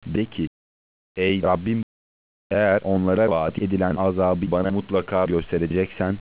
De ki, ey Rabbim, eğer onlara vaat edilen azabı bana mutlaka göstereceksen,